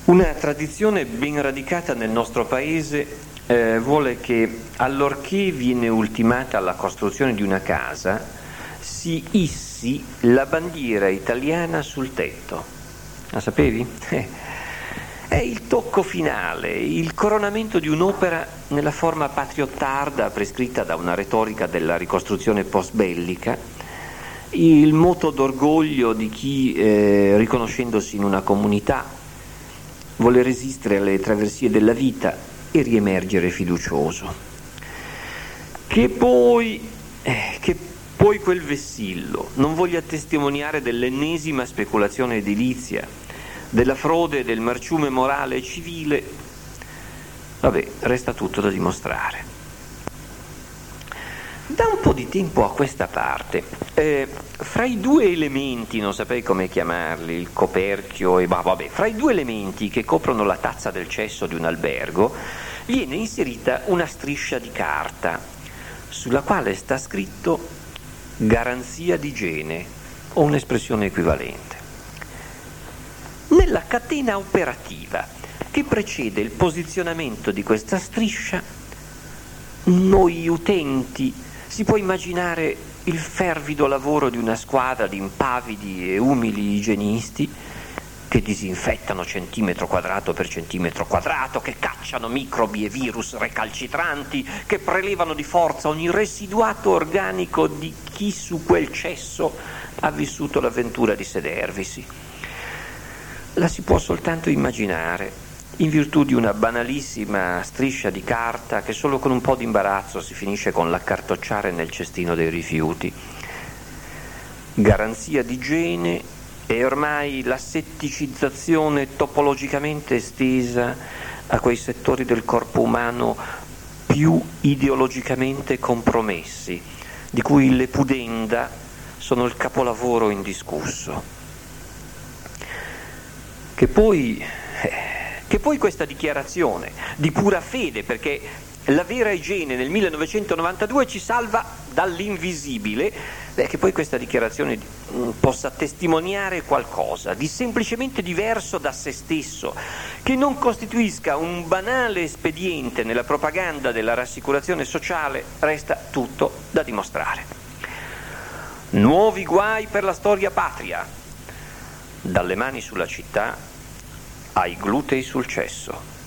Una tradizione ben radicata nel nostro paese vuole che allorché viene ultimata la costruzione di una casa si issi la bandiera italiana sul tetto. La sapevi? È il tocco finale, il coronamento di un'opera nella forma patriottarda prescritta da una retorica della ricostruzione post-bellica, il moto d'orgoglio di chi, riconoscendosi in una comunità, vuole resistere alle traversie della vita e riemergere fiducioso. Che poi quel vessillo non voglia testimoniare dell'ennesima speculazione edilizia, della frode e del marciume morale e civile, vabbè, resta tutto da dimostrare. Da un po' di tempo a questa parte, fra i due elementi, non saprei come chiamarli, il coperchio e fra i due elementi che coprono la tazza del cesso di un albergo, viene inserita una striscia di carta sulla quale sta scritto garanzia di igiene o un'espressione equivalente. Nella catena operativa che precede il posizionamento di questa striscia, noi utenti si può immaginare il fervido lavoro di una squadra di impavidi e umili igienisti che disinfettano centimetro quadrato per centimetro quadrato, che cacciano microbi e virus recalcitranti, che prelevano di forza ogni residuato organico di chi su quel cesso ha vissuto l'avventura di sedervisi. La si può soltanto immaginare, in virtù di una banalissima striscia di carta che solo con un po' di imbarazzo si finisce con l'accartocciare nel cestino dei rifiuti. Garanzia di igiene è ormai l'assetticizzazione topologicamente estesa a quei settori del corpo umano più ideologicamente compromessi, di cui le pudenda sono il capolavoro indiscusso. Che poi questa dichiarazione di pura fede, perché la vera igiene nel 1992 ci salva dall'invisibile, che poi questa dichiarazione possa testimoniare qualcosa di semplicemente diverso da se stesso, che non costituisca un banale espediente nella propaganda della rassicurazione sociale, resta tutto da dimostrare. Nuovi guai per la storia patria, dalle mani sulla città ai glutei sul cesso.